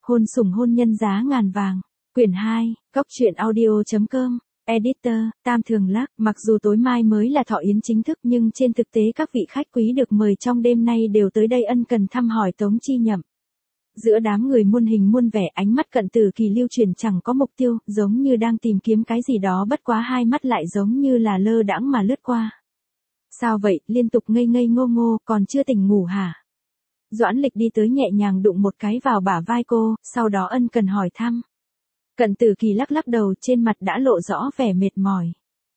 Hôn sủng hôn nhân giá ngàn vàng. Quyển 2, Góc truyện audio.com. Editor, Tam Thường Lắc. Mặc dù tối mai mới là thọ yến chính thức nhưng trên thực tế các vị khách quý được mời trong đêm nay đều tới đây ân cần thăm hỏi Tống Chi Nhậm. Giữa đám người muôn hình muôn vẻ, ánh mắt Cận Tử Kỳ lưu chuyển chẳng có mục tiêu, giống như đang tìm kiếm cái gì đó, bất quá hai mắt lại giống như là lơ đãng mà lướt qua. Sao vậy, liên tục ngây ngây ngô ngô, còn chưa tỉnh ngủ hả? Doãn Lịch đi tới nhẹ nhàng đụng một cái vào bả vai cô, sau đó ân cần hỏi thăm. Cận Tử Kỳ lắc lắc đầu, trên mặt đã lộ rõ vẻ mệt mỏi.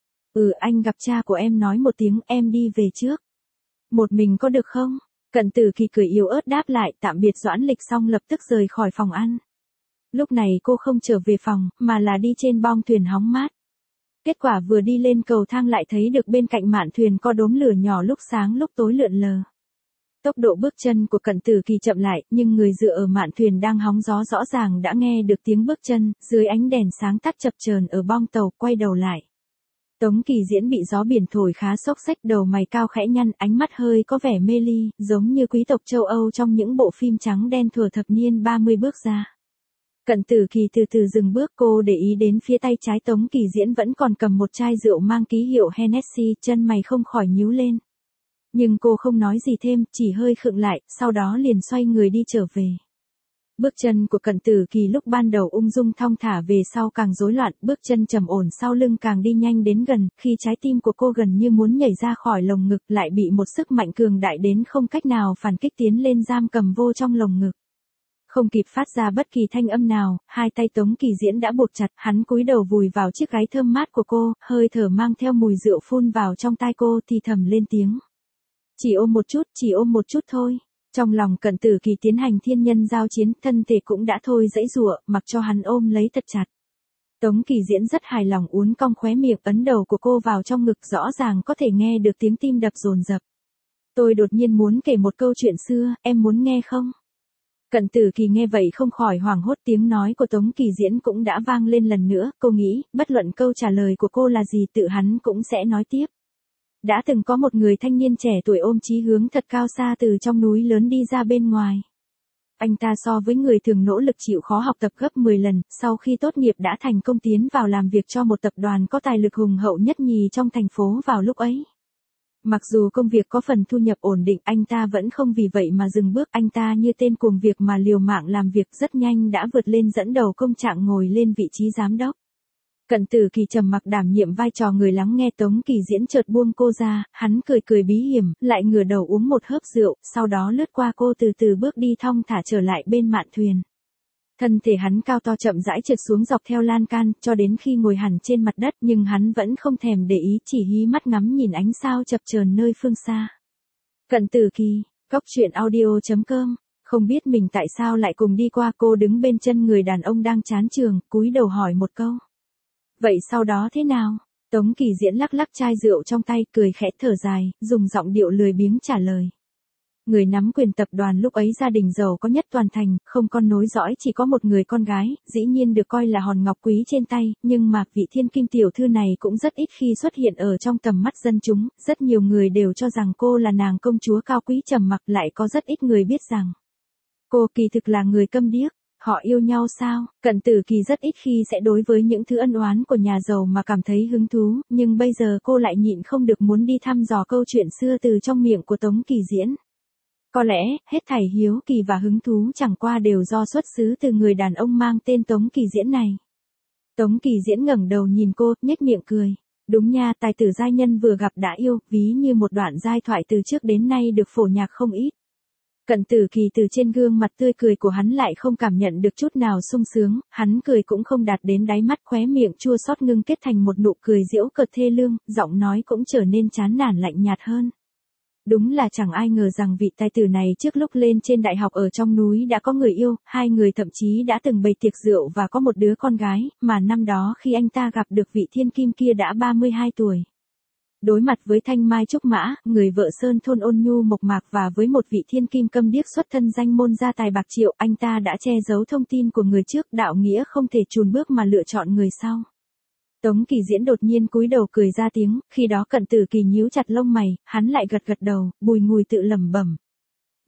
Anh gặp cha của em nói một tiếng, em đi về trước. Một mình có được không? Cận Tử Kỳ cười yếu ớt đáp lại, tạm biệt Doãn Lịch xong lập tức rời khỏi phòng ăn. Lúc này cô không trở về phòng, mà là đi trên bong thuyền hóng mát. Kết quả vừa đi lên cầu thang lại thấy được bên cạnh mạn thuyền có đốm lửa nhỏ lúc sáng lúc tối lượn lờ. Tốc độ bước chân của Cận Tử Kỳ chậm lại, nhưng người dựa ở mạn thuyền đang hóng gió rõ ràng đã nghe được tiếng bước chân, dưới ánh đèn sáng tắt chập chờn ở bong tàu, quay đầu lại. Tống Kỳ Diễn bị gió biển thổi khá xốc xếch, đầu mày cao khẽ nhăn, ánh mắt hơi có vẻ mê ly, giống như quý tộc châu Âu trong những bộ phim trắng đen thuở thập niên 30 bước ra. Cận Tử Kỳ từ từ dừng bước, cô để ý đến phía tay trái Tống Kỳ Diễn vẫn còn cầm một chai rượu mang ký hiệu Hennessy, chân mày không khỏi nhíu lên. Nhưng cô không nói gì thêm, chỉ hơi khựng lại, sau đó liền xoay người đi trở về. Bước chân của Cận Tử Kỳ lúc ban đầu ung dung thong thả, về sau càng rối loạn, bước chân trầm ổn sau lưng càng đi nhanh đến gần, khi trái tim của cô gần như muốn nhảy ra khỏi lồng ngực lại bị một sức mạnh cường đại đến không cách nào phản kích tiến lên giam cầm vô trong lồng ngực. Không kịp phát ra bất kỳ thanh âm nào, hai tay Tống Kỳ Diễn đã buộc chặt, hắn cúi đầu vùi vào chiếc gáy thơm mát của cô, hơi thở mang theo mùi rượu phun vào trong tai cô, thì thầm lên tiếng. Chỉ ôm một chút thôi. Trong lòng Cận Tử Kỳ tiến hành thiên nhân giao chiến, thân thể cũng đã thôi giãy giụa, mặc cho hắn ôm lấy thật chặt. Tống Kỳ Diễn rất hài lòng uốn cong khóe miệng, ấn đầu của cô vào trong ngực, rõ ràng có thể nghe được tiếng tim đập dồn dập. Tôi đột nhiên muốn kể một câu chuyện xưa, em muốn nghe không? Cận Tử Kỳ nghe vậy không khỏi hoảng hốt, tiếng nói của Tống Kỳ Diễn cũng đã vang lên lần nữa, cô nghĩ, bất luận câu trả lời của cô là gì tự hắn cũng sẽ nói tiếp. Đã từng có một người thanh niên trẻ tuổi ôm chí hướng thật cao xa từ trong núi lớn đi ra bên ngoài. Anh ta so với người thường nỗ lực chịu khó học tập gấp 10 lần, sau khi tốt nghiệp đã thành công tiến vào làm việc cho một tập đoàn có tài lực hùng hậu nhất nhì trong thành phố vào lúc ấy. Mặc dù công việc có phần thu nhập ổn định, anh ta vẫn không vì vậy mà dừng bước, anh ta như tên cuồng việc mà liều mạng làm việc, rất nhanh đã vượt lên dẫn đầu công trạng, ngồi lên vị trí giám đốc. Cận Tử Kỳ trầm mặc đảm nhiệm vai trò người lắng nghe. Tống Kỳ Diễn chợt buông cô ra, hắn cười cười bí hiểm, lại ngửa đầu uống một hớp rượu, sau đó lướt qua cô từ từ bước đi thong thả trở lại bên mạn thuyền. Thân thể hắn cao to chậm rãi trượt xuống dọc theo lan can, cho đến khi ngồi hẳn trên mặt đất, nhưng hắn vẫn không thèm để ý, chỉ hí mắt ngắm nhìn ánh sao chập chờn nơi phương xa. Cận Tử Kỳ, Góc truyện audio.com. Không biết mình tại sao lại cùng đi qua, cô đứng bên chân người đàn ông đang chán trường, cúi đầu hỏi một câu. Vậy sau đó thế nào? Tống Kỳ Diễn lắc lắc chai rượu trong tay, cười khẽ thở dài, dùng giọng điệu lười biếng trả lời. Người nắm quyền tập đoàn lúc ấy gia đình giàu có nhất toàn thành, không con nối dõi, chỉ có một người con gái, dĩ nhiên được coi là hòn ngọc quý trên tay, nhưng mà vị thiên kim tiểu thư này cũng rất ít khi xuất hiện ở trong tầm mắt dân chúng, rất nhiều người đều cho rằng cô là nàng công chúa cao quý trầm mặc, lại có rất ít người biết rằng cô kỳ thực là người câm điếc. Họ yêu nhau sao? Cận Tử Kỳ rất ít khi sẽ đối với những thứ ân oán của nhà giàu mà cảm thấy hứng thú, nhưng bây giờ cô lại nhịn không được muốn đi thăm dò câu chuyện xưa từ trong miệng của Tống Kỳ Diễn. Có lẽ, hết thảy hiếu kỳ và hứng thú chẳng qua đều do xuất xứ từ người đàn ông mang tên Tống Kỳ Diễn này. Tống Kỳ Diễn ngẩng đầu nhìn cô, nhếch miệng cười. Đúng nha, tài tử giai nhân vừa gặp đã yêu, ví như một đoạn giai thoại từ trước đến nay được phổ nhạc không ít. Cận Tử Kỳ từ trên gương mặt tươi cười của hắn lại không cảm nhận được chút nào sung sướng, hắn cười cũng không đạt đến đáy mắt, khóe miệng chua xót ngưng kết thành một nụ cười giễu cợt thê lương, giọng nói cũng trở nên chán nản lạnh nhạt hơn. Đúng là chẳng ai ngờ rằng vị tài tử này trước lúc lên trên đại học ở trong núi đã có người yêu, hai người thậm chí đã từng bày tiệc rượu và có một đứa con gái, mà năm đó khi anh ta gặp được vị thiên kim kia đã 32 tuổi. Đối mặt với thanh mai trúc mã, người vợ sơn thôn ôn nhu mộc mạc và với một vị thiên kim câm điếc xuất thân danh môn gia tài bạc triệu, anh ta đã che giấu thông tin của người trước, đạo nghĩa không thể chùn bước mà lựa chọn người sau. Tống Kỳ Diễn đột nhiên cúi đầu cười ra tiếng, khi đó Cận Tử Kỳ nhíu chặt lông mày, hắn lại gật gật đầu, bùi ngùi tự lẩm bẩm.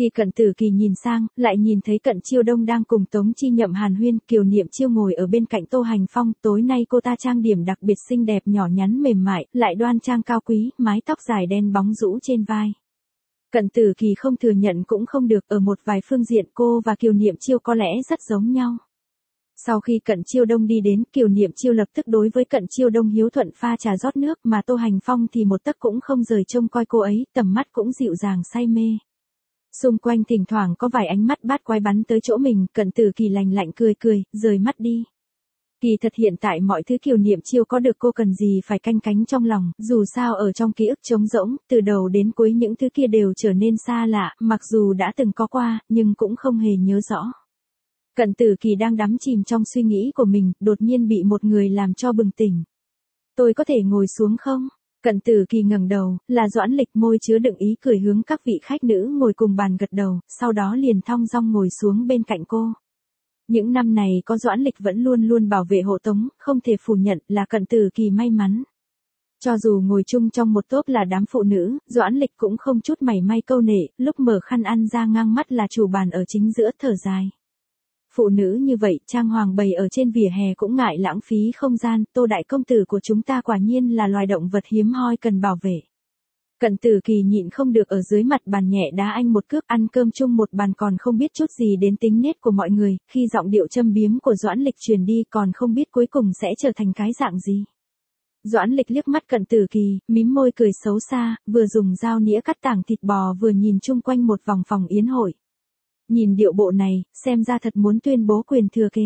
Khi Cận Tử Kỳ nhìn sang, lại nhìn thấy Cận Chiêu Đông đang cùng Tống Chi Nhậm hàn huyên, Kiều Niệm Chiêu ngồi ở bên cạnh Tô Hành Phong, tối nay cô ta trang điểm đặc biệt xinh đẹp, nhỏ nhắn mềm mại, lại đoan trang cao quý, mái tóc dài đen bóng rũ trên vai. Cận Tử Kỳ không thừa nhận cũng không được, ở một vài phương diện cô và Kiều Niệm Chiêu có lẽ rất giống nhau. Sau khi Cận Chiêu Đông đi đến, Kiều Niệm Chiêu lập tức đối với Cận Chiêu Đông hiếu thuận pha trà rót nước, mà Tô Hành Phong thì một tấc cũng không rời trông coi cô ấy, tầm mắt cũng dịu dàng say mê. Xung quanh thỉnh thoảng có vài ánh mắt bát quái bắn tới chỗ mình, Cận Tử Kỳ lạnh lạnh cười cười, rời mắt đi. Kỳ thật hiện tại mọi thứ Kiều Niệm Chiêu có được cô cần gì phải canh cánh trong lòng, dù sao ở trong ký ức trống rỗng, từ đầu đến cuối những thứ kia đều trở nên xa lạ, mặc dù đã từng có qua, nhưng cũng không hề nhớ rõ. Cận Tử Kỳ đang đắm chìm trong suy nghĩ của mình, đột nhiên bị một người làm cho bừng tỉnh. Tôi có thể ngồi xuống không? Cận Tử Kỳ ngẩng đầu, là Doãn Lịch, môi chứa đựng ý cười hướng các vị khách nữ ngồi cùng bàn gật đầu, sau đó liền thong dong ngồi xuống bên cạnh cô. Những năm này có Doãn Lịch vẫn luôn luôn bảo vệ hộ tống, không thể phủ nhận là Cận Tử Kỳ may mắn. Cho dù ngồi chung trong một tốp là đám phụ nữ, Doãn Lịch cũng không chút mảy may câu nệ, lúc mở khăn ăn ra ngang mắt là chủ bàn ở chính giữa thở dài. Phụ nữ như vậy, trang hoàng bày ở trên vỉa hè cũng ngại lãng phí không gian, Tô đại công tử của chúng ta quả nhiên là loài động vật hiếm hoi cần bảo vệ. Cận Tử Kỳ nhịn không được ở dưới mặt bàn nhẹ đá anh một cước, ăn cơm chung một bàn còn không biết chút gì đến tính nết của mọi người, khi giọng điệu châm biếm của Doãn Lịch truyền đi còn không biết cuối cùng sẽ trở thành cái dạng gì. Doãn Lịch liếc mắt Cận Tử Kỳ, mím môi cười xấu xa, vừa dùng dao nĩa cắt tảng thịt bò vừa nhìn chung quanh một vòng phòng yến hội. Nhìn điệu bộ này, xem ra thật muốn tuyên bố quyền thừa kế.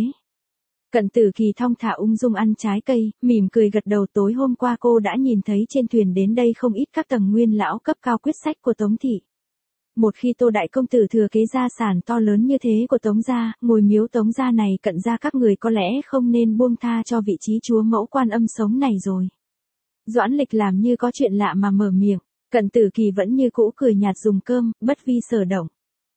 Cận Tử Kỳ thong thả ung dung ăn trái cây, mỉm cười gật đầu. Tối hôm qua cô đã nhìn thấy trên thuyền đến đây không ít các tầng nguyên lão cấp cao quyết sách của Tống thị. Một khi Tô đại công tử thừa kế gia sản to lớn như thế của Tống gia, ngôi miếu Tống gia này Cận gia các người có lẽ không nên buông tha cho vị trí chúa mẫu Quan Âm sống này rồi. Doãn Lịch làm như có chuyện lạ mà mở miệng, Cận Tử Kỳ vẫn như cũ cười nhạt dùng cơm, bất vi sở động.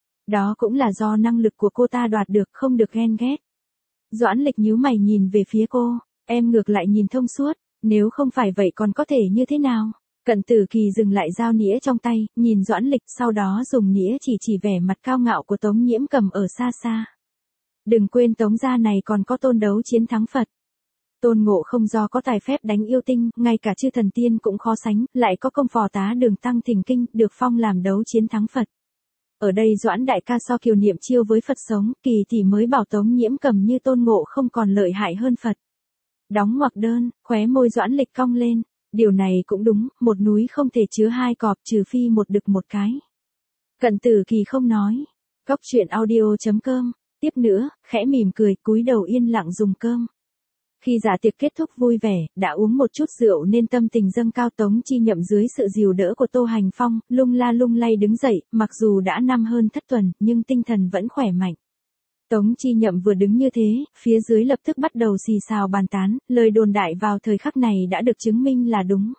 Đó cũng là do năng lực của cô ta đoạt được, không được ghen ghét. Doãn Lịch nhíu mày nhìn về phía cô, em ngược lại nhìn thông suốt, nếu không phải vậy còn có thể như thế nào? Cận Tử Kỳ dừng lại dao nĩa trong tay, nhìn Doãn Lịch, sau đó dùng nĩa chỉ vẻ mặt cao ngạo của Tống Nhiễm Cầm ở xa xa. Đừng quên Tống gia này còn có Tôn Đấu chiến thắng Phật. Tôn Ngộ Không do có tài phép đánh yêu tinh, ngay cả chư thần tiên cũng khó sánh, lại có công phò tá Đường Tăng thỉnh kinh, được phong làm đấu chiến thắng Phật. Ở đây Doãn đại ca so Kiều Niệm Chiêu với Phật sống, Kỳ tỷ mới bảo Tống Nhiễm Cầm như Tôn Ngộ Không còn lợi hại hơn Phật. Đóng ngoặc đơn, khóe môi Doãn Lịch cong lên, điều này cũng đúng, một núi không thể chứa hai cọp, trừ phi một đực một cái. Cận Tử Kỳ không nói. Góc truyện audio.com, tiếp nữa, khẽ mỉm cười, cúi đầu yên lặng dùng cơm. Khi dạ tiệc kết thúc vui vẻ, đã uống một chút rượu nên tâm tình dâng cao. Tống Chi Nhậm dưới sự dìu đỡ của Tô Hành Phong, lung la lung lay đứng dậy, mặc dù đã năm hơn thất tuần, nhưng tinh thần vẫn khỏe mạnh. Tống Chi Nhậm vừa đứng như thế, phía dưới lập tức bắt đầu xì xào bàn tán, lời đồn đại vào thời khắc này đã được chứng minh là đúng.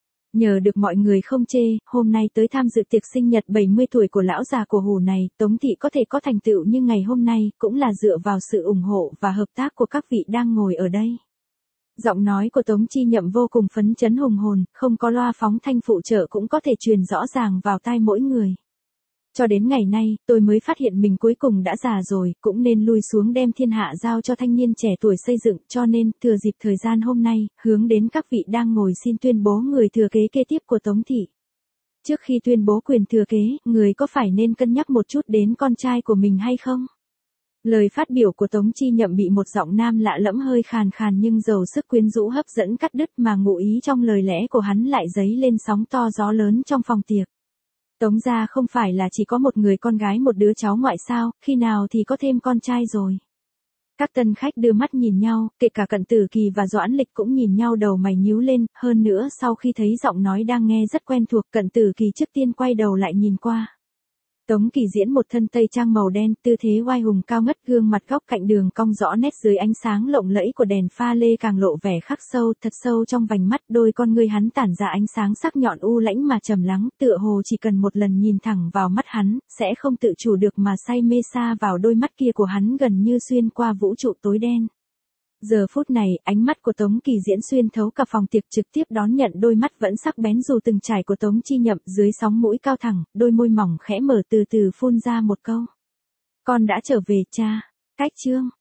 Nhờ được mọi người không chê, hôm nay tới tham dự tiệc sinh nhật 70 tuổi của lão già cổ hủ này, Tống thị có thể có thành tựu như ngày hôm nay, cũng là dựa vào sự ủng hộ và hợp tác của các vị đang ngồi ở đây. Giọng nói của Tống Chi Nhậm vô cùng phấn chấn hùng hồn, không có loa phóng thanh phụ trợ cũng có thể truyền rõ ràng vào tai mỗi người. Cho đến ngày nay, tôi mới phát hiện mình cuối cùng đã già rồi, cũng nên lui xuống đem thiên hạ giao cho thanh niên trẻ tuổi xây dựng, cho nên, thừa dịp thời gian hôm nay, hướng đến các vị đang ngồi xin tuyên bố người thừa kế kế tiếp của Tống thị. Trước khi tuyên bố quyền thừa kế, người có phải nên cân nhắc một chút đến con trai của mình hay không? Lời phát biểu của Tống Chi Nhậm bị một giọng nam lạ lẫm hơi khàn khàn nhưng giàu sức quyến rũ hấp dẫn cắt đứt, mà ngụ ý trong lời lẽ của hắn lại dấy lên sóng to gió lớn trong phòng tiệc. Tống gia không phải là chỉ có một người con gái một đứa cháu ngoại sao, khi nào thì có thêm con trai rồi. Các tân khách đưa mắt nhìn nhau, kể cả Cận Tử Kỳ và Doãn Lịch cũng nhìn nhau đầu mày nhíu lên, hơn nữa sau khi thấy giọng nói đang nghe rất quen thuộc, Cận Tử Kỳ trước tiên quay đầu lại nhìn qua. Tống Kỳ Diễn một thân tây trang màu đen, tư thế oai hùng cao ngất, gương mặt góc cạnh đường cong rõ nét dưới ánh sáng lộng lẫy của đèn pha lê càng lộ vẻ khắc sâu, thật sâu trong vành mắt, đôi con ngươi hắn tản ra ánh sáng sắc nhọn u lãnh mà trầm lắng, tựa hồ chỉ cần một lần nhìn thẳng vào mắt hắn, sẽ không tự chủ được mà say mê sa vào đôi mắt kia của hắn gần như xuyên qua vũ trụ tối đen. Giờ phút này, ánh mắt của Tống Kỳ Diễn xuyên thấu cả phòng tiệc trực tiếp đón nhận đôi mắt vẫn sắc bén dù từng trải của Tống Chi Nhậm dưới sóng mũi cao thẳng, đôi môi mỏng khẽ mở từ từ phun ra một câu. Con đã trở về cha. Cách chương.